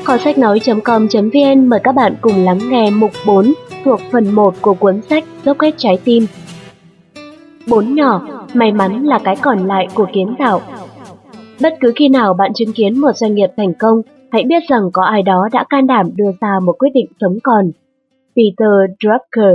Kho sách nói.com.vn mời các bạn cùng lắng nghe mục 4 thuộc phần 1 của cuốn sách Dốc hết trái tim. 4 nhỏ, may mắn là cái còn lại của kiến tạo. Bất cứ khi nào bạn chứng kiến một doanh nghiệp thành công, hãy biết rằng có ai đó đã can đảm đưa ra một quyết định sống còn. Peter Drucker.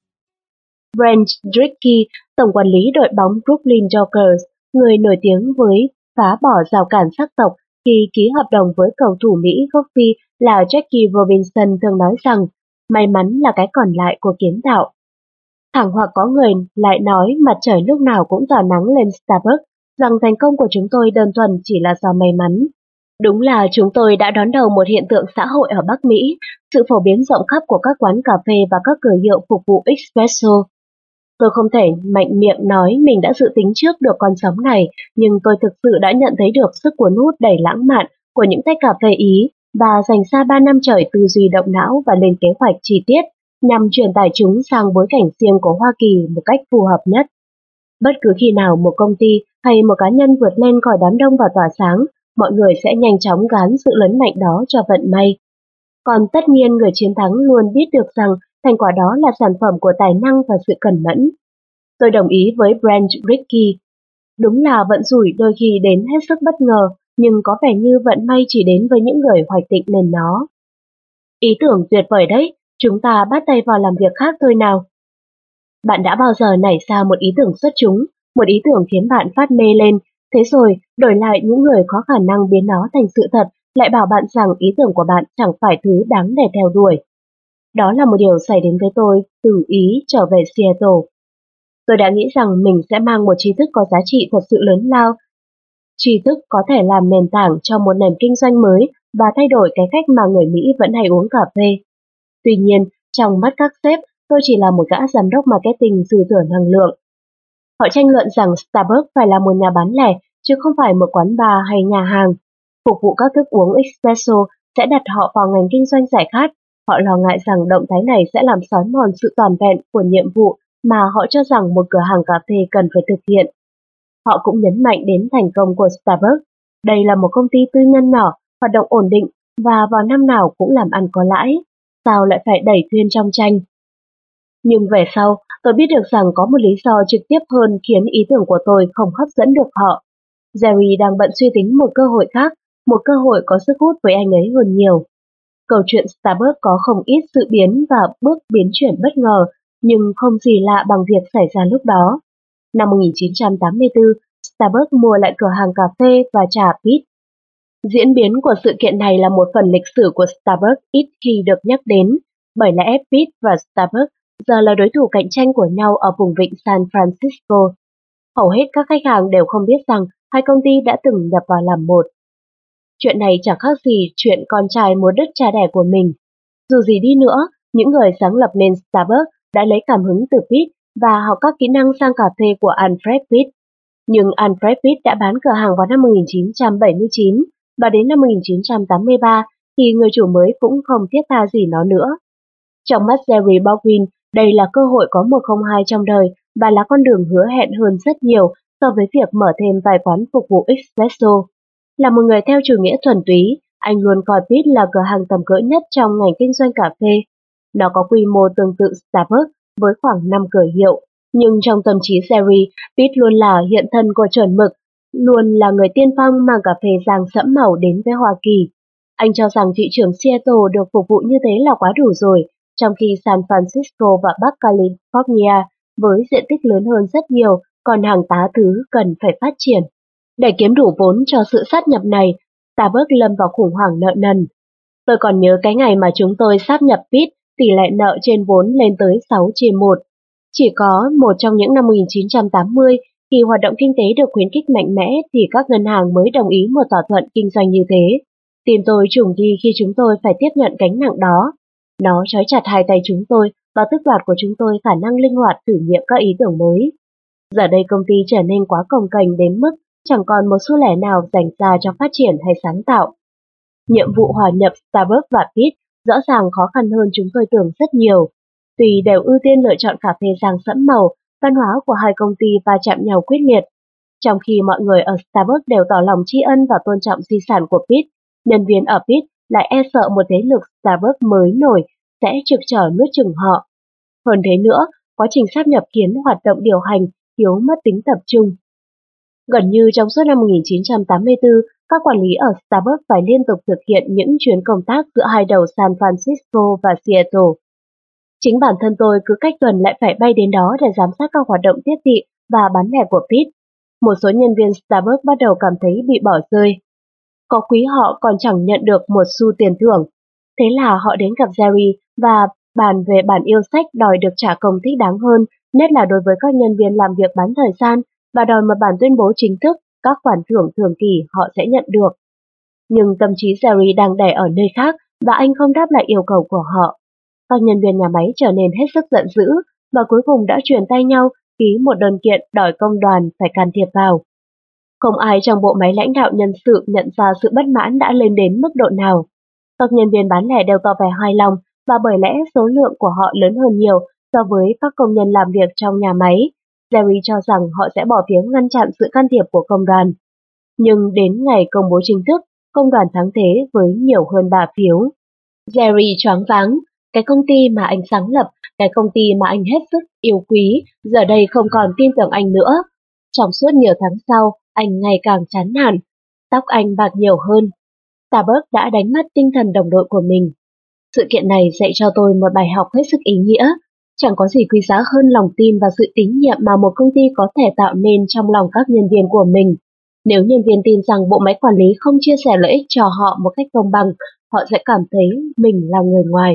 Brent Dritkey, tổng quản lý đội bóng Brooklyn Dodgers, người nổi tiếng với phá bỏ rào cản sắc tộc khi ký hợp đồng với cầu thủ Mỹ gốc Phi là Jackie Robinson, thường nói rằng may mắn là cái còn lại của kiến tạo. Thẳng hoặc có người lại nói mặt trời lúc nào cũng tỏa nắng lên Starbucks, rằng thành công của chúng tôi đơn thuần chỉ là do may mắn. Đúng là chúng tôi đã đón đầu một hiện tượng xã hội ở Bắc Mỹ, sự phổ biến rộng khắp của các quán cà phê và các cửa hiệu phục vụ espresso. Tôi không thể mạnh miệng nói mình đã dự tính trước được con sóng này, nhưng tôi thực sự đã nhận thấy được sức cuốn hút đầy lãng mạn của những tách cà phê Ý và dành ra 3 năm trời tư duy động não và lên kế hoạch chi tiết nhằm truyền tải chúng sang bối cảnh riêng của Hoa Kỳ một cách phù hợp nhất. Bất cứ khi nào một công ty hay một cá nhân vượt lên khỏi đám đông và tỏa sáng, mọi người sẽ nhanh chóng gán sự lớn mạnh đó cho vận may. Còn tất nhiên người chiến thắng luôn biết được rằng thành quả đó là sản phẩm của tài năng và sự cẩn mẫn. Tôi đồng ý với Brent Dritkey. Đúng là vận rủi đôi khi đến hết sức bất ngờ, nhưng có vẻ như vận may chỉ đến với những người hoạch định nên nó. Ý tưởng tuyệt vời đấy, chúng ta bắt tay vào làm việc khác thôi nào. Bạn đã bao giờ nảy ra một ý tưởng xuất chúng, một ý tưởng khiến bạn phát mê lên, thế rồi đổi lại những người có khả năng biến nó thành sự thật lại bảo bạn rằng ý tưởng của bạn chẳng phải thứ đáng để theo đuổi. Đó là một điều xảy đến với tôi từ Ý trở về Seattle. Tôi đã nghĩ rằng mình sẽ mang một tri thức có giá trị thật sự lớn lao. Tri thức có thể làm nền tảng cho một nền kinh doanh mới và thay đổi cái cách mà người Mỹ vẫn hay uống cà phê. Tuy nhiên, trong mắt các sếp, tôi chỉ là một gã giám đốc marketing dư thừa năng lượng. Họ tranh luận rằng Starbucks phải là một nhà bán lẻ, chứ không phải một quán bar hay nhà hàng. Phục vụ các thức uống espresso sẽ đặt họ vào ngành kinh doanh giải khát. Họ lo ngại rằng động thái này sẽ làm xói mòn sự toàn vẹn của nhiệm vụ mà họ cho rằng một cửa hàng cà phê cần phải thực hiện. Họ cũng nhấn mạnh đến thành công của Starbucks. Đây là một công ty tư nhân nhỏ, hoạt động ổn định và vào năm nào cũng làm ăn có lãi. Sao lại phải đẩy thuyền trong tranh? Nhưng về sau, tôi biết được rằng có một lý do trực tiếp hơn khiến ý tưởng của tôi không hấp dẫn được họ. Jerry đang bận suy tính một cơ hội khác, một cơ hội có sức hút với anh ấy hơn nhiều. Câu chuyện Starbucks có không ít sự biến và bước biến chuyển bất ngờ, nhưng không gì lạ bằng việc xảy ra lúc đó. Năm 1984, Starbucks mua lại cửa hàng cà phê và trà Pitt. Diễn biến của sự kiện này là một phần lịch sử của Starbucks ít khi được nhắc đến, bởi lẽ Pitt và Starbucks giờ là đối thủ cạnh tranh của nhau ở vùng vịnh San Francisco. Hầu hết các khách hàng đều không biết rằng hai công ty đã từng nhập vào làm một. Chuyện này chẳng khác gì chuyện con trai muốn đứt cha đẻ của mình. Dù gì đi nữa, những người sáng lập nên Starbucks đã lấy cảm hứng từ Pitt và học các kỹ năng sang cà phê của Alfred Pitt. Nhưng Alfred Pitt đã bán cửa hàng vào năm 1979 và đến năm 1983 thì người chủ mới cũng không thiết tha gì nó nữa. Trong mắt Jerry Baldwin, đây là cơ hội có 102 trong đời và là con đường hứa hẹn hơn rất nhiều so với việc mở thêm vài quán phục vụ espresso. Là một người theo chủ nghĩa thuần túy, anh luôn coi Pitt là cửa hàng tầm cỡ nhất trong ngành kinh doanh cà phê. Nó có quy mô tương tự Starbucks với khoảng 5 cửa hiệu, nhưng trong tâm trí Jerry, Pitt luôn là hiện thân của chuẩn mực, luôn là người tiên phong mang cà phê rang sẫm màu đến với Hoa Kỳ. Anh cho rằng thị trường Seattle được phục vụ như thế là quá đủ rồi, trong khi San Francisco và Bắc California với diện tích lớn hơn rất nhiều, còn hàng tá thứ cần phải phát triển. Để kiếm đủ vốn cho sự sát nhập này, Starbucks lâm vào khủng hoảng nợ nần. Tôi còn nhớ cái ngày mà chúng tôi sáp nhập Pitt, tỷ lệ nợ trên vốn lên tới 6/1. Chỉ có một trong những năm 1980, khi hoạt động kinh tế được khuyến khích mạnh mẽ thì các ngân hàng mới đồng ý một thỏa thuận kinh doanh như thế. Tim tôi trùng đi khi chúng tôi phải tiếp nhận gánh nặng đó. Nó trói chặt hai tay chúng tôi và tước đoạt của chúng tôi khả năng linh hoạt thử nghiệm các ý tưởng mới. Giờ đây công ty trở nên quá cồng kềnh đến mức chẳng còn một xu lẻ nào dành ra cho phát triển hay sáng tạo. Nhiệm vụ hòa nhập Starbucks và Pitt rõ ràng khó khăn hơn chúng tôi tưởng rất nhiều. Tuy đều ưu tiên lựa chọn cà phê rang sẫm màu, văn hóa của hai công ty va chạm nhau quyết liệt. Trong khi mọi người ở Starbucks đều tỏ lòng tri ân và tôn trọng di sản của Pitt, nhân viên ở Pitt lại e sợ một thế lực Starbucks mới nổi sẽ trực trở nuốt chửng họ. Hơn thế nữa, quá trình sáp nhập khiến hoạt động điều hành thiếu mất tính tập trung. Gần như trong suốt năm 1984, các quản lý ở Starbucks phải liên tục thực hiện những chuyến công tác giữa hai đầu San Francisco và Seattle. Chính bản thân tôi cứ cách tuần lại phải bay đến đó để giám sát các hoạt động tiếp thị và bán lẻ của Pete. Một số nhân viên Starbucks bắt đầu cảm thấy bị bỏ rơi. Có quý họ còn chẳng nhận được một xu tiền thưởng. Thế là họ đến gặp Jerry và bàn về bản yêu sách đòi được trả công thích đáng hơn, nhất là đối với các nhân viên làm việc bán thời gian, và đòi một bản tuyên bố chính thức các khoản thưởng thường kỳ họ sẽ nhận được. Nhưng tâm trí Jerry đang đè ở nơi khác và anh không đáp lại yêu cầu của họ. Các nhân viên nhà máy trở nên hết sức giận dữ và cuối cùng đã truyền tay nhau ký một đơn kiện đòi công đoàn phải can thiệp vào. Không ai trong bộ máy lãnh đạo nhân sự nhận ra sự bất mãn đã lên đến mức độ nào. Các nhân viên bán lẻ đều tỏ vẻ hài lòng và bởi lẽ số lượng của họ lớn hơn nhiều so với các công nhân làm việc trong nhà máy, Jerry cho rằng họ sẽ bỏ phiếu ngăn chặn sự can thiệp của công đoàn. Nhưng đến ngày công bố chính thức, công đoàn thắng thế với nhiều hơn 3 phiếu. Jerry choáng váng, cái công ty mà anh sáng lập, cái công ty mà anh hết sức yêu quý, giờ đây không còn tin tưởng anh nữa. Trong suốt nhiều tháng sau, anh ngày càng chán nản, tóc anh bạc nhiều hơn. Starbucks đã đánh mất tinh thần đồng đội của mình. Sự kiện này dạy cho tôi một bài học hết sức ý nghĩa. Chẳng có gì quý giá hơn lòng tin và sự tín nhiệm mà một công ty có thể tạo nên trong lòng các nhân viên của mình. Nếu nhân viên tin rằng bộ máy quản lý không chia sẻ lợi ích cho họ một cách công bằng, họ sẽ cảm thấy mình là người ngoài.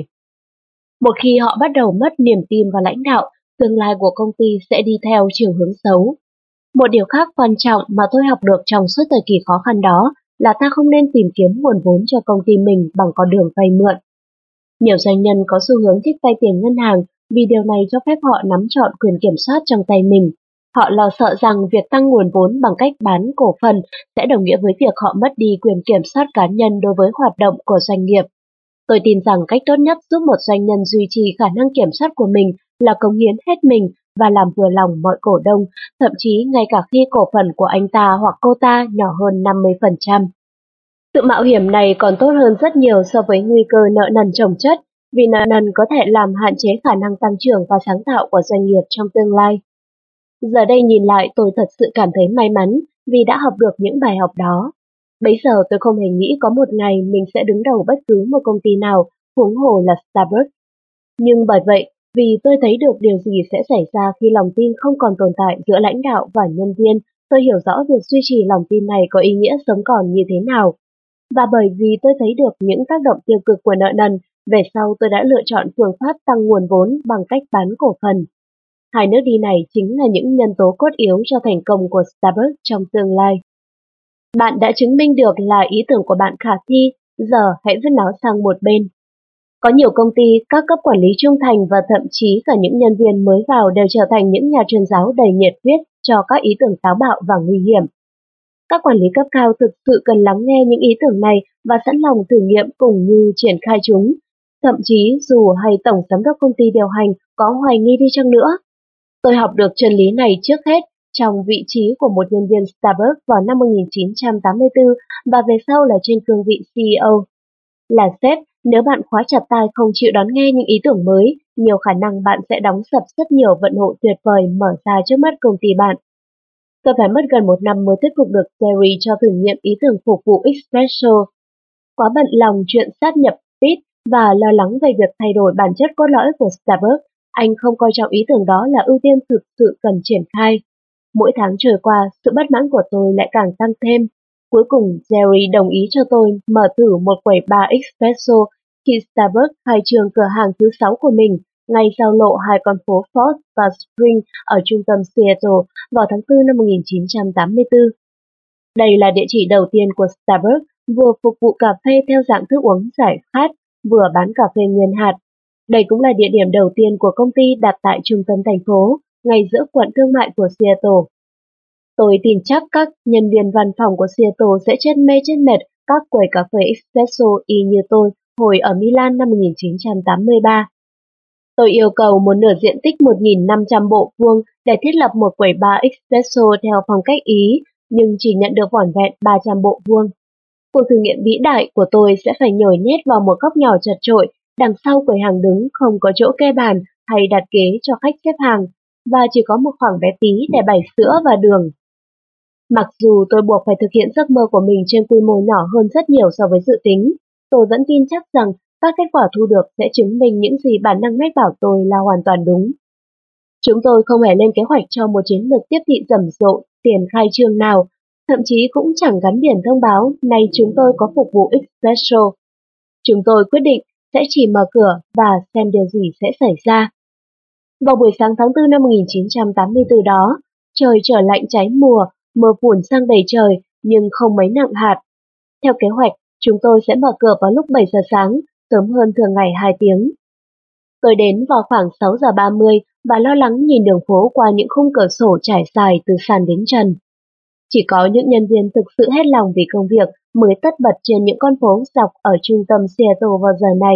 Một khi họ bắt đầu mất niềm tin vào lãnh đạo, tương lai của công ty sẽ đi theo chiều hướng xấu. Một điều khác quan trọng mà tôi học được trong suốt thời kỳ khó khăn đó là ta không nên tìm kiếm nguồn vốn cho công ty mình bằng con đường vay mượn. Nhiều doanh nhân có xu hướng thích vay tiền ngân hàng vì điều này cho phép họ nắm trọn quyền kiểm soát trong tay mình. Họ lo sợ rằng việc tăng nguồn vốn bằng cách bán cổ phần sẽ đồng nghĩa với việc họ mất đi quyền kiểm soát cá nhân đối với hoạt động của doanh nghiệp. Tôi tin rằng cách tốt nhất giúp một doanh nhân duy trì khả năng kiểm soát của mình là cống hiến hết mình và làm vừa lòng mọi cổ đông, thậm chí ngay cả khi cổ phần của anh ta hoặc cô ta nhỏ hơn 50%. Sự mạo hiểm này còn tốt hơn rất nhiều so với nguy cơ nợ nần chồng chất, vì nợ nần có thể làm hạn chế khả năng tăng trưởng và sáng tạo của doanh nghiệp trong tương lai. Giờ đây nhìn lại tôi thật sự cảm thấy may mắn vì đã học được những bài học đó. Bấy giờ tôi không hề nghĩ có một ngày mình sẽ đứng đầu bất cứ một công ty nào, huống hồ là Starbucks. Nhưng bởi vậy, vì tôi thấy được điều gì sẽ xảy ra khi lòng tin không còn tồn tại giữa lãnh đạo và nhân viên, tôi hiểu rõ việc duy trì lòng tin này có ý nghĩa sống còn như thế nào. Và bởi vì tôi thấy được những tác động tiêu cực của nợ nần, về sau tôi đã lựa chọn phương pháp tăng nguồn vốn bằng cách bán cổ phần. Hai nước đi này chính là những nhân tố cốt yếu cho thành công của Starbucks trong tương lai. Bạn đã chứng minh được là ý tưởng của bạn khả thi, giờ hãy vứt nó sang một bên. Có nhiều công ty, các cấp quản lý trung thành và thậm chí cả những nhân viên mới vào đều trở thành những nhà truyền giáo đầy nhiệt huyết cho các ý tưởng táo bạo và nguy hiểm. Các quản lý cấp cao thực sự cần lắng nghe những ý tưởng này và sẵn lòng thử nghiệm cùng như triển khai chúng. Thậm chí dù hay tổng giám đốc công ty điều hành có hoài nghi đi chăng nữa. Tôi học được chân lý này trước hết trong vị trí của một nhân viên Starbucks vào năm 1984 và về sau là trên cương vị CEO. Là sếp, nếu bạn khóa chặt tai không chịu đón nghe những ý tưởng mới, nhiều khả năng bạn sẽ đóng sập rất nhiều vận hội tuyệt vời mở ra trước mắt công ty bạn. Tôi phải mất gần một năm mới thuyết phục được Jerry cho thử nghiệm ý tưởng phục vụ espresso. Quá bận lòng chuyện sát nhập Pete và lo lắng về việc thay đổi bản chất cốt lõi của Starbucks, anh không coi trọng ý tưởng đó là ưu tiên thực sự cần triển khai. Mỗi tháng trôi qua, sự bất mãn của tôi lại càng tăng thêm. Cuối cùng, Jerry đồng ý cho tôi mở thử một quầy bar espresso khi Starbucks khai trương cửa hàng thứ 6 của mình, ngay giao lộ hai con phố Fourth và Spring ở trung tâm Seattle vào tháng 4 năm 1984. Đây là địa chỉ đầu tiên của Starbucks, vừa phục vụ cà phê theo dạng thức uống giải khát, vừa bán cà phê nguyên hạt. Đây cũng là địa điểm đầu tiên của công ty đặt tại trung tâm thành phố, ngay giữa quận thương mại của Seattle. Tôi tin chắc các nhân viên văn phòng của Seattle sẽ chết mê chết mệt các quầy cà phê espresso y như tôi hồi ở Milan năm 1983. Tôi yêu cầu một nửa diện tích 1.500 bộ vuông để thiết lập một quầy bar espresso theo phong cách Ý, nhưng chỉ nhận được vỏn vẹn 300 bộ vuông. Cuộc thử nghiệm vĩ đại của tôi sẽ phải nhồi nhét vào một góc nhỏ chật chội, đằng sau quầy hàng đứng không có chỗ kê bàn hay đặt ghế cho khách xếp hàng, và chỉ có một khoảng bé tí để bày sữa và đường. Mặc dù tôi buộc phải thực hiện giấc mơ của mình trên quy mô nhỏ hơn rất nhiều so với dự tính, tôi vẫn tin chắc rằng các kết quả thu được sẽ chứng minh những gì bản năng mách bảo tôi là hoàn toàn đúng. Chúng tôi không hề lên kế hoạch cho một chiến lược tiếp thị rầm rộ, tiền khai trương nào, thậm chí cũng chẳng gắn biển thông báo nay chúng tôi có phục vụ espresso. Chúng tôi quyết định sẽ chỉ mở cửa và xem điều gì sẽ xảy ra. Vào buổi sáng tháng 4 năm 1984 đó, trời trở lạnh cháy mùa, mưa phùn sang đầy trời nhưng không mấy nặng hạt. Theo kế hoạch, chúng tôi sẽ mở cửa vào lúc 7 giờ sáng, sớm hơn thường ngày 2 tiếng. Tôi đến vào khoảng 6 giờ 30 và lo lắng nhìn đường phố qua những khung cửa sổ trải dài từ sàn đến trần. Chỉ có những nhân viên thực sự hết lòng vì công việc mới tất bật trên những con phố dọc ở trung tâm Seattle vào giờ này.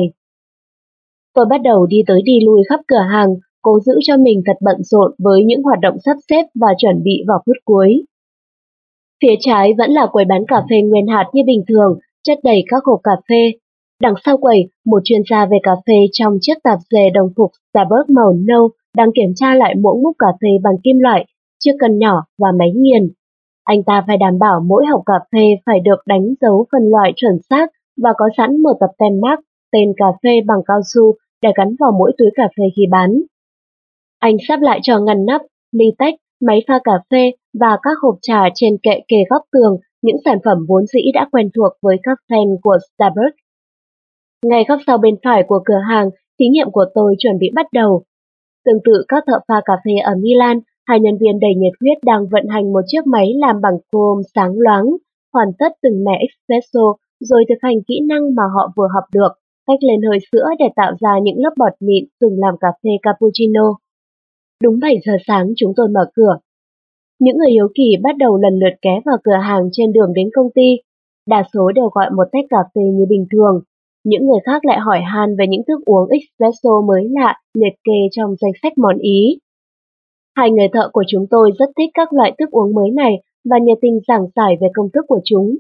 Tôi bắt đầu đi tới đi lui khắp cửa hàng, cố giữ cho mình thật bận rộn với những hoạt động sắp xếp và chuẩn bị vào phút cuối. Phía trái vẫn là quầy bán cà phê nguyên hạt như bình thường, chất đầy các hộp cà phê. Đằng sau quầy, một chuyên gia về cà phê trong chiếc tạp dề đồng phục Starbucks màu nâu đang kiểm tra lại mỗi múc cà phê bằng kim loại, chiếc cân nhỏ và máy nghiền. Anh ta phải đảm bảo mỗi hộp cà phê phải được đánh dấu phân loại chuẩn xác và có sẵn một tập tem mác tên cà phê bằng cao su để gắn vào mỗi túi cà phê khi bán. Anh sắp lại cho ngăn nắp, ly tách, máy pha cà phê và các hộp trà trên kệ kề góc tường, những sản phẩm vốn dĩ đã quen thuộc với các fan của Starbucks. Ngay góc sau bên phải của cửa hàng, thí nghiệm của tôi chuẩn bị bắt đầu. Tương tự các thợ pha cà phê ở Milan, hai nhân viên đầy nhiệt huyết đang vận hành một chiếc máy làm bằng chrome sáng loáng, hoàn tất từng mẻ espresso rồi thực hành kỹ năng mà họ vừa học được, cách lên hơi sữa để tạo ra những lớp bọt mịn dùng làm cà phê cappuccino. Đúng 7 giờ sáng chúng tôi mở cửa. Những người hiếu kỳ bắt đầu lần lượt ghé vào cửa hàng trên đường đến công ty. Đa số đều gọi một tách cà phê như bình thường. Những người khác lại hỏi han về những thức uống espresso mới lạ liệt kê trong danh sách món ý. Hai người thợ của chúng tôi rất thích các loại thức uống mới này và nhiệt tình giảng giải về công thức của chúng.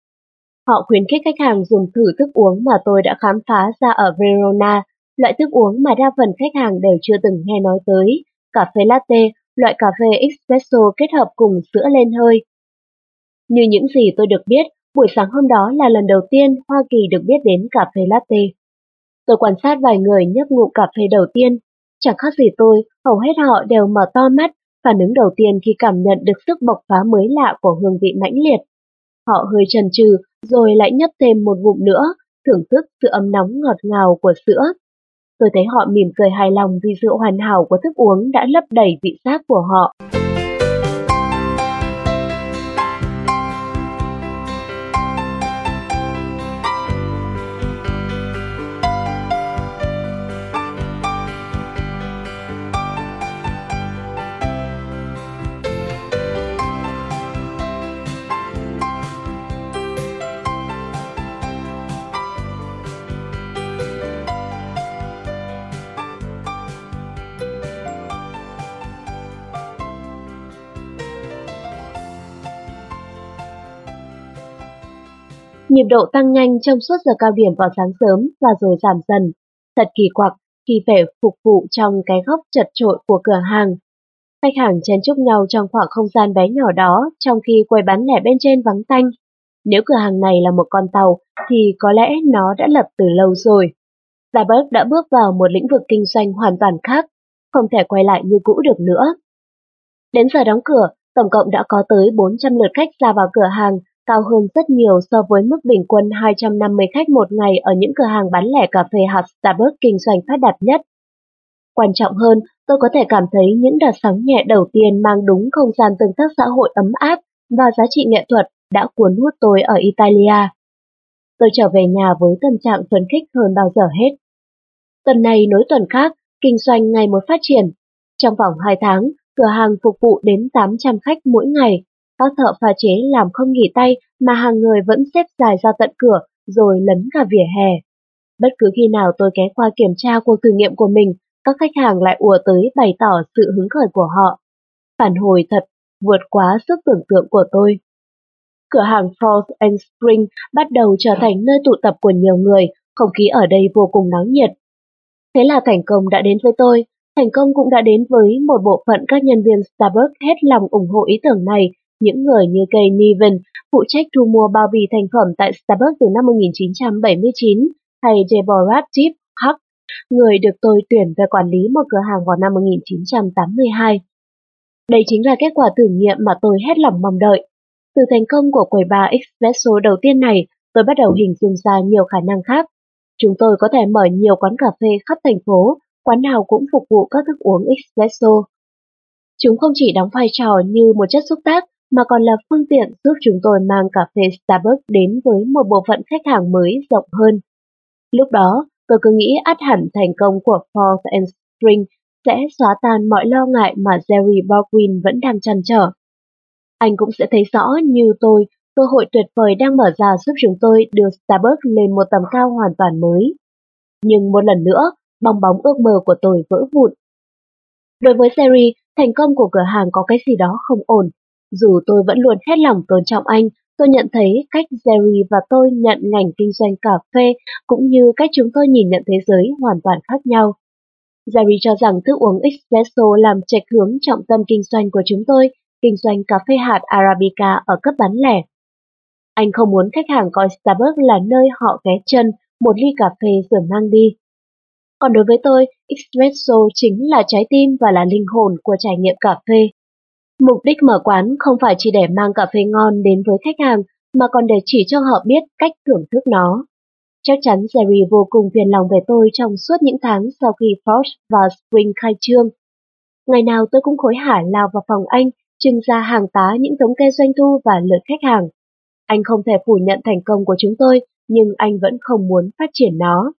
Họ khuyến khích khách hàng dùng thử thức uống mà tôi đã khám phá ra ở Verona, loại thức uống mà đa phần khách hàng đều chưa từng nghe nói tới, cà phê latte, loại cà phê espresso kết hợp cùng sữa lên hơi. Như những gì tôi được biết, buổi sáng hôm đó là lần đầu tiên Hoa Kỳ được biết đến cà phê latte. Tôi quan sát vài người nhấp ngụm cà phê đầu tiên. Chẳng khác gì tôi, hầu hết họ đều mở to mắt, phản ứng đầu tiên khi cảm nhận được sức bộc phá mới lạ của hương vị mãnh liệt. Họ hơi chần chừ, rồi lại nhấp thêm một ngụm nữa, thưởng thức sự ấm nóng ngọt ngào của sữa. Tôi thấy họ mỉm cười hài lòng vì sự hoàn hảo của thức uống đã lấp đầy vị giác của họ. Nhịp độ tăng nhanh trong suốt giờ cao điểm vào sáng sớm và rồi giảm dần. Thật kỳ quặc khi phải phục vụ trong cái góc chật chội của cửa hàng. Khách hàng chen chúc nhau trong khoảng không gian bé nhỏ đó trong khi quầy bán lẻ bên trên vắng tanh. Nếu cửa hàng này là một con tàu thì có lẽ nó đã lập từ lâu rồi. Starbucks đã bước vào một lĩnh vực kinh doanh hoàn toàn khác, không thể quay lại như cũ được nữa. Đến giờ đóng cửa, tổng cộng đã có tới 400 lượt khách ra vào cửa hàng, cao hơn rất nhiều so với mức bình quân 250 khách một ngày ở những cửa hàng bán lẻ cà phê hạt Starbucks kinh doanh phát đạt nhất. Quan trọng hơn, tôi có thể cảm thấy những đợt sóng nhẹ đầu tiên mang đúng không gian tương tác xã hội ấm áp và giá trị nghệ thuật đã cuốn hút tôi ở Italia. Tôi trở về nhà với tâm trạng phấn khích hơn bao giờ hết. Tuần này nối tuần khác, kinh doanh ngày một phát triển. Trong vòng 2 tháng, cửa hàng phục vụ đến 800 khách mỗi ngày. Các thợ pha chế làm không nghỉ tay mà hàng người vẫn xếp dài ra tận cửa rồi lấn cả vỉa hè. Bất cứ khi nào tôi ghé qua kiểm tra cuộc thử nghiệm của mình, các khách hàng lại ùa tới bày tỏ sự hứng khởi của họ. Phản hồi thật vượt quá sức tưởng tượng của tôi. Cửa hàng Frost and Spring bắt đầu trở thành nơi tụ tập của nhiều người, không khí ở đây vô cùng náo nhiệt. Thế là thành công đã đến với tôi, thành công cũng đã đến với một bộ phận các nhân viên Starbucks hết lòng ủng hộ ý tưởng này, những người như Kay Niven, phụ trách thu mua bao bì thành phẩm tại Starbucks từ năm 1979, hay Deborah Tip Huck, người được tôi tuyển về quản lý một cửa hàng vào năm 1982. Đây chính là kết quả thử nghiệm mà tôi hết lòng mong đợi. Từ thành công của quầy bar espresso đầu tiên này, tôi bắt đầu hình dung ra nhiều khả năng khác. Chúng tôi có thể mở nhiều quán cà phê khắp thành phố, quán nào cũng phục vụ các thức uống espresso. Chúng không chỉ đóng vai trò như một chất xúc tác, mà còn là phương tiện giúp chúng tôi mang cà phê Starbucks đến với một bộ phận khách hàng mới rộng hơn. Lúc đó, tôi cứ nghĩ ắt hẳn thành công của Frost and Spring sẽ xóa tan mọi lo ngại mà Jerry Baldwin vẫn đang trăn trở. Anh cũng sẽ thấy rõ như tôi, cơ hội tuyệt vời đang mở ra giúp chúng tôi đưa Starbucks lên một tầm cao hoàn toàn mới. Nhưng một lần nữa, bong bóng ước mơ của tôi vỡ vụn. Đối với Jerry, thành công của cửa hàng có cái gì đó không ổn. Dù tôi vẫn luôn hết lòng tôn trọng anh, tôi nhận thấy cách Jerry và tôi nhận ngành kinh doanh cà phê cũng như cách chúng tôi nhìn nhận thế giới hoàn toàn khác nhau. Jerry cho rằng thức uống espresso làm chệch hướng trọng tâm kinh doanh của chúng tôi, kinh doanh cà phê hạt Arabica ở cấp bán lẻ. Anh không muốn khách hàng coi Starbucks là nơi họ ghé chân, một ly cà phê rồi mang đi. Còn đối với tôi, espresso chính là trái tim và là linh hồn của trải nghiệm cà phê. Mục đích mở quán không phải chỉ để mang cà phê ngon đến với khách hàng, mà còn để chỉ cho họ biết cách thưởng thức nó. Chắc chắn Jerry vô cùng phiền lòng về tôi trong suốt những tháng sau khi Frost và Spring khai trương. Ngày nào tôi cũng hối hả lao vào phòng anh, trưng ra hàng tá những thống kê doanh thu và lượt khách hàng. Anh không thể phủ nhận thành công của chúng tôi, nhưng anh vẫn không muốn phát triển nó.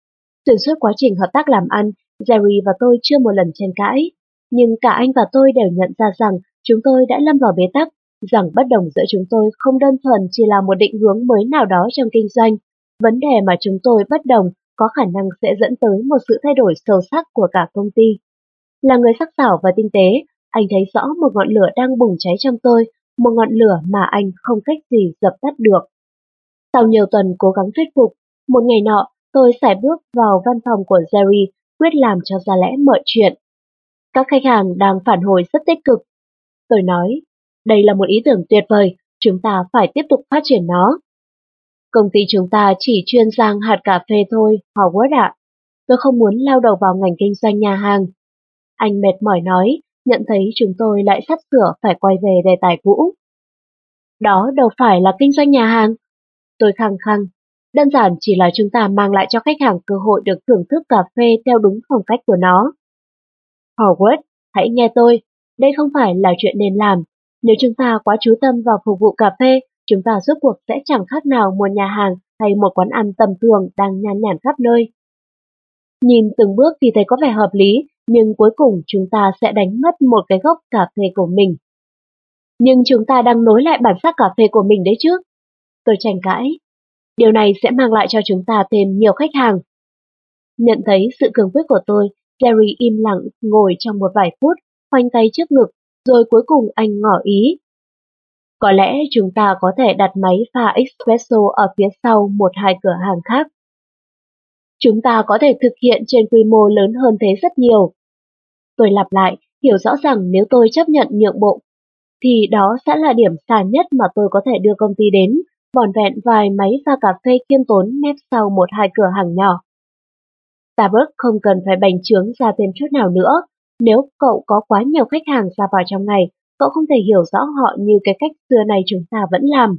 Từ suốt quá trình hợp tác làm ăn, Jerry và tôi chưa một lần tranh cãi, nhưng cả anh và tôi đều nhận ra rằng chúng tôi đã lâm vào bế tắc, rằng bất đồng giữa chúng tôi không đơn thuần chỉ là một định hướng mới nào đó trong kinh doanh. Vấn đề mà chúng tôi bất đồng có khả năng sẽ dẫn tới một sự thay đổi sâu sắc của cả công ty. Là người sắc sảo và tinh tế, anh thấy rõ một ngọn lửa đang bùng cháy trong tôi, một ngọn lửa mà anh không cách gì dập tắt được. Sau nhiều tuần cố gắng thuyết phục, một ngày nọ, tôi sải bước vào văn phòng của Jerry, quyết làm cho ra lẽ mọi chuyện. Các khách hàng đang phản hồi rất tích cực. Tôi nói, đây là một ý tưởng tuyệt vời, chúng ta phải tiếp tục phát triển nó. Công ty chúng ta chỉ chuyên rang hạt cà phê thôi, Howard ạ. Tôi không muốn lao đầu vào ngành kinh doanh nhà hàng. Anh mệt mỏi nói, nhận thấy chúng tôi lại sắp sửa phải quay về đề tài cũ. Đó đâu phải là kinh doanh nhà hàng. Tôi khăng khăng, đơn giản chỉ là chúng ta mang lại cho khách hàng cơ hội được thưởng thức cà phê theo đúng phong cách của nó. Howard, hãy nghe tôi, đây không phải là chuyện nên làm. Nếu chúng ta quá chú tâm vào phục vụ cà phê, chúng ta rốt cuộc sẽ chẳng khác nào một nhà hàng hay một quán ăn tầm thường đang nhan nhản khắp nơi. Nhìn từng bước thì thấy có vẻ hợp lý, nhưng cuối cùng chúng ta sẽ đánh mất một cái gốc cà phê của mình. Nhưng chúng ta đang nối lại bản sắc cà phê của mình đấy chứ. Tôi tranh cãi. Điều này sẽ mang lại cho chúng ta thêm nhiều khách hàng. Nhận thấy sự cường quyết của tôi, Jerry im lặng ngồi trong một vài phút, khoanh tay trước ngực, rồi cuối cùng anh ngỏ ý. Có lẽ chúng ta có thể đặt máy pha espresso ở phía sau một hai cửa hàng khác. Chúng ta có thể thực hiện trên quy mô lớn hơn thế rất nhiều. Tôi lặp lại, hiểu rõ rằng nếu tôi chấp nhận nhượng bộ, thì đó sẽ là điểm xa nhất mà tôi có thể đưa công ty đến, vỏn vẹn vài máy pha cà phê khiêm tốn nép sau một hai cửa hàng nhỏ. Starbucks không cần phải bành trướng ra thêm chút nào nữa. Nếu cậu có quá nhiều khách hàng ra vào trong ngày, cậu không thể hiểu rõ họ như cái cách xưa này chúng ta vẫn làm.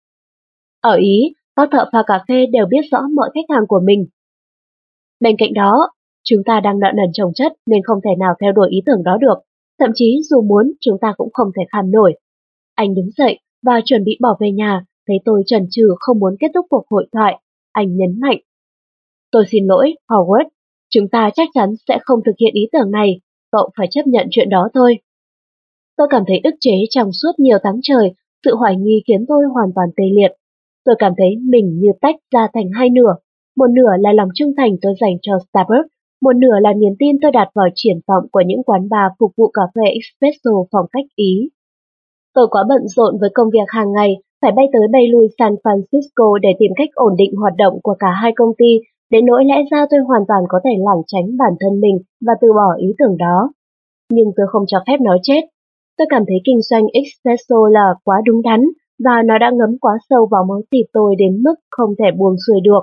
Ở Ý, các thợ pha cà phê đều biết rõ mọi khách hàng của mình. Bên cạnh đó, chúng ta đang nợ nần chồng chất nên không thể nào theo đuổi ý tưởng đó được. Thậm chí dù muốn, chúng ta cũng không thể kham nổi. Anh đứng dậy và chuẩn bị bỏ về nhà, thấy tôi chần chừ không muốn kết thúc cuộc hội thoại. Anh nhấn mạnh. Tôi xin lỗi, Howard, chúng ta chắc chắn sẽ không thực hiện ý tưởng này, cậu phải chấp nhận chuyện đó thôi. Tôi cảm thấy ức chế trong suốt nhiều tháng trời, sự hoài nghi khiến tôi hoàn toàn tê liệt. Tôi cảm thấy mình như tách ra thành hai nửa, một nửa là lòng trung thành tôi dành cho Starbucks, một nửa là niềm tin tôi đặt vào triển vọng của những quán bar phục vụ cà phê espresso phong cách Ý. Tôi quá bận rộn với công việc hàng ngày phải bay tới bay lui San Francisco để tìm cách ổn định hoạt động của cả hai công ty, đến nỗi lẽ ra tôi hoàn toàn có thể lảng tránh bản thân mình và từ bỏ ý tưởng đó. Nhưng tôi không cho phép nó chết. Tôi cảm thấy kinh doanh espresso là quá đúng đắn, và nó đã ngấm quá sâu vào máu thịt tôi đến mức không thể buông xuôi được.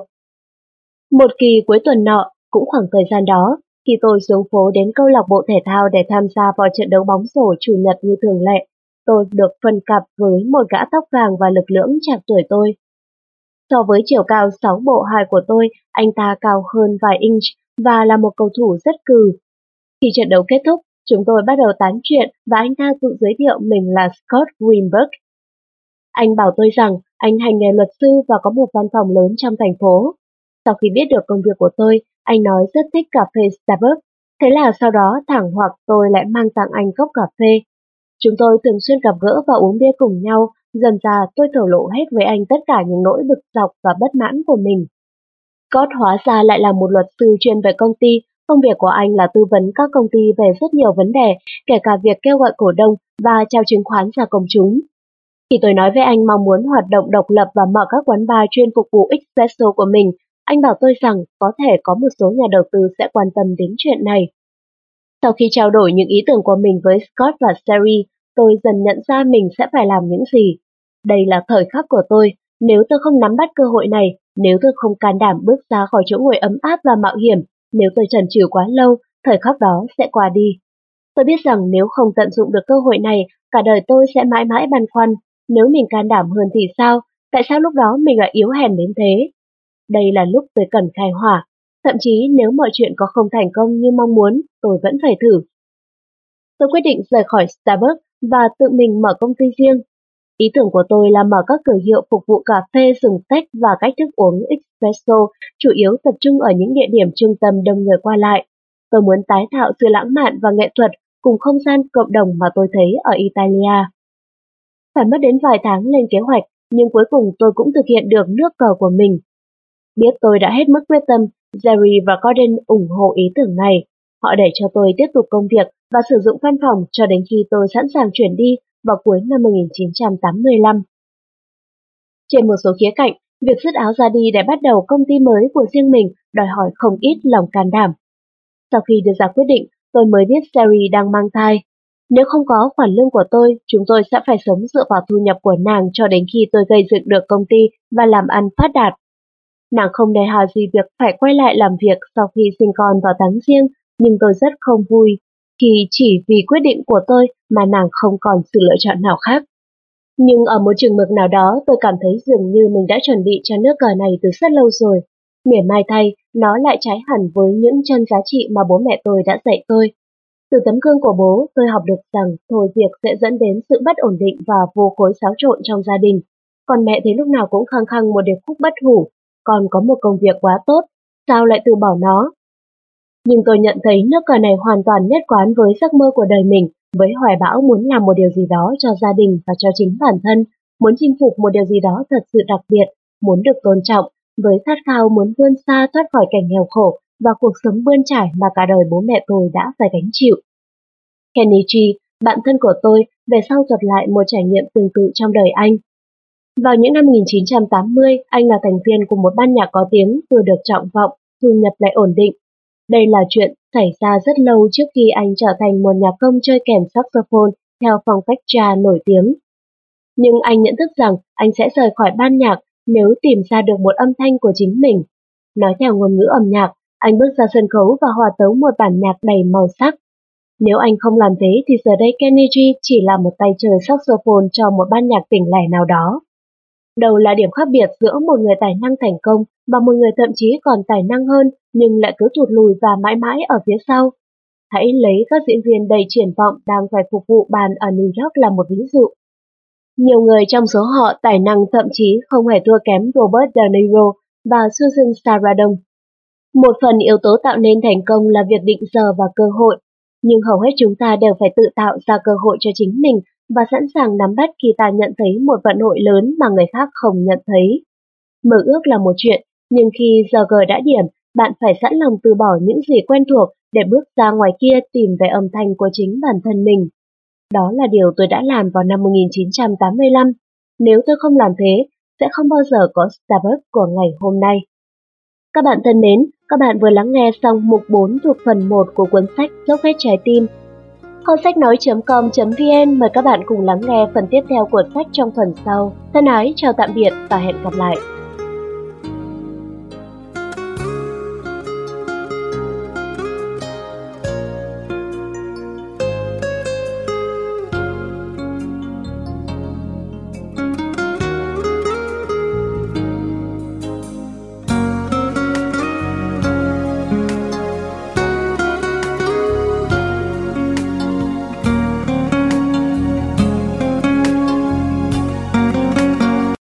Một kỳ cuối tuần nọ, cũng khoảng thời gian đó, khi tôi xuống phố đến câu lạc bộ thể thao để tham gia vào trận đấu bóng rổ chủ nhật như thường lệ, tôi được phân cặp với một gã tóc vàng và lực lưỡng chạc tuổi tôi. So với chiều cao 6 bộ 2 của tôi, anh ta cao hơn vài inch và là một cầu thủ rất cừ. Khi trận đấu kết thúc, chúng tôi bắt đầu tán chuyện và anh ta tự giới thiệu mình là Scott Greenberg. Anh bảo tôi rằng anh hành nghề luật sư và có một văn phòng lớn trong thành phố. Sau khi biết được công việc của tôi, anh nói rất thích cà phê Starbucks. Thế là sau đó thẳng hoặc tôi lại mang tặng anh cốc cà phê. Chúng tôi thường xuyên gặp gỡ và uống bia cùng nhau, dần dà tôi thổ lộ hết với anh tất cả những nỗi bực dọc và bất mãn của mình. Scott hóa ra lại là một luật sư chuyên về công ty, công việc của anh là tư vấn các công ty về rất nhiều vấn đề, kể cả việc kêu gọi cổ đông và trao chứng khoán ra công chúng. Khi tôi nói với anh mong muốn hoạt động độc lập và mở các quán bar chuyên phục vụ espresso của mình, anh bảo tôi rằng có thể có một số nhà đầu tư sẽ quan tâm đến chuyện này. Sau khi trao đổi những ý tưởng của mình với Scott và Sherry, tôi dần nhận ra mình sẽ phải làm những gì. Đây là thời khắc của tôi, nếu tôi không nắm bắt cơ hội này, nếu tôi không can đảm bước ra khỏi chỗ ngồi ấm áp và mạo hiểm, nếu tôi chần chừ quá lâu, thời khắc đó sẽ qua đi. Tôi biết rằng nếu không tận dụng được cơ hội này, cả đời tôi sẽ mãi mãi băn khoăn, nếu mình can đảm hơn thì sao, tại sao lúc đó mình lại yếu hèn đến thế? Đây là lúc tôi cần khai hỏa, thậm chí nếu mọi chuyện có không thành công như mong muốn, tôi vẫn phải thử. Tôi quyết định rời khỏi Starbucks và tự mình mở công ty riêng. Ý tưởng của tôi là mở các cửa hiệu phục vụ cà phê, rừng tách và cách thức uống espresso, chủ yếu tập trung ở những địa điểm trung tâm đông người qua lại. Tôi muốn tái tạo sự lãng mạn và nghệ thuật cùng không gian cộng đồng mà tôi thấy ở Italia. Phải mất đến vài tháng lên kế hoạch, nhưng cuối cùng tôi cũng thực hiện được nước cờ của mình. Biết tôi đã hết mức quyết tâm, Jerry và Gordon ủng hộ ý tưởng này. Họ để cho tôi tiếp tục công việc và sử dụng văn phòng cho đến khi tôi sẵn sàng chuyển đi vào cuối năm 1985. Trên một số khía cạnh, việc dứt áo ra đi để bắt đầu công ty mới của riêng mình đòi hỏi không ít lòng can đảm. Sau khi đưa ra quyết định, tôi mới biết Sherry đang mang thai. Nếu không có khoản lương của tôi, chúng tôi sẽ phải sống dựa vào thu nhập của nàng cho đến khi tôi gây dựng được công ty và làm ăn phát đạt. Nàng không nề hà gì việc phải quay lại làm việc sau khi sinh con vào tháng Giêng, nhưng tôi rất không vui khi chỉ vì quyết định của tôi mà nàng không còn sự lựa chọn nào khác. Nhưng ở một chừng mực nào đó tôi cảm thấy dường như mình đã chuẩn bị cho nước cờ này từ rất lâu rồi. Mỉa mai thay, nó lại trái hẳn với những chân giá trị mà bố mẹ tôi đã dạy tôi. Từ tấm gương của bố, tôi học được rằng thôi việc sẽ dẫn đến sự bất ổn định và vô cối xáo trộn trong gia đình. Còn mẹ thì lúc nào cũng khăng khăng một điệp khúc bất hủ, còn có một công việc quá tốt, sao lại từ bỏ nó? Nhưng tôi nhận thấy nước cờ này hoàn toàn nhất quán với giấc mơ của đời mình, với hoài bão muốn làm một điều gì đó cho gia đình và cho chính bản thân, muốn chinh phục một điều gì đó thật sự đặc biệt, muốn được tôn trọng, với khát khao muốn vươn xa thoát khỏi cảnh nghèo khổ và cuộc sống bươn trải mà cả đời bố mẹ tôi đã phải gánh chịu. Kenichi, bạn thân của tôi, về sau thuật lại một trải nghiệm tương tự trong đời anh. Vào những năm 1980, anh là thành viên của một ban nhạc có tiếng vừa được trọng vọng, thu nhập lại ổn định. Đây là chuyện xảy ra rất lâu trước khi anh trở thành một nhạc công chơi kèn saxophone theo phong cách jazz nổi tiếng. Nhưng anh nhận thức rằng anh sẽ rời khỏi ban nhạc nếu tìm ra được một âm thanh của chính mình. Nói theo ngôn ngữ âm nhạc, anh bước ra sân khấu và hòa tấu một bản nhạc đầy màu sắc. Nếu anh không làm thế thì giờ đây Kenichi chỉ là một tay chơi saxophone cho một ban nhạc tỉnh lẻ nào đó. Đâu là điểm khác biệt giữa một người tài năng thành công và một người thậm chí còn tài năng hơn nhưng lại cứ thụt lùi và mãi mãi ở phía sau. Hãy lấy các diễn viên đầy triển vọng đang phải phục vụ bàn ở New York là một ví dụ. Nhiều người trong số họ tài năng thậm chí không hề thua kém Robert De Niro và Susan Sarandon. Một phần yếu tố tạo nên thành công là việc định giờ và cơ hội, nhưng hầu hết chúng ta đều phải tự tạo ra cơ hội cho chính mình và sẵn sàng nắm bắt khi ta nhận thấy một vận hội lớn mà người khác không nhận thấy. Mơ ước là một chuyện, nhưng khi giờ gờ đã điểm, bạn phải sẵn lòng từ bỏ những gì quen thuộc để bước ra ngoài kia tìm về âm thanh của chính bản thân mình. Đó là điều tôi đã làm vào năm 1985. Nếu tôi không làm thế, sẽ không bao giờ có Starbucks của ngày hôm nay. Các bạn thân mến, các bạn vừa lắng nghe xong mục 4 thuộc phần 1 của cuốn sách Dốc Hết Trái Tim. Kho sách nói.com.vn mời các bạn cùng lắng nghe phần tiếp theo của sách trong phần sau. Thân ái, chào tạm biệt và hẹn gặp lại.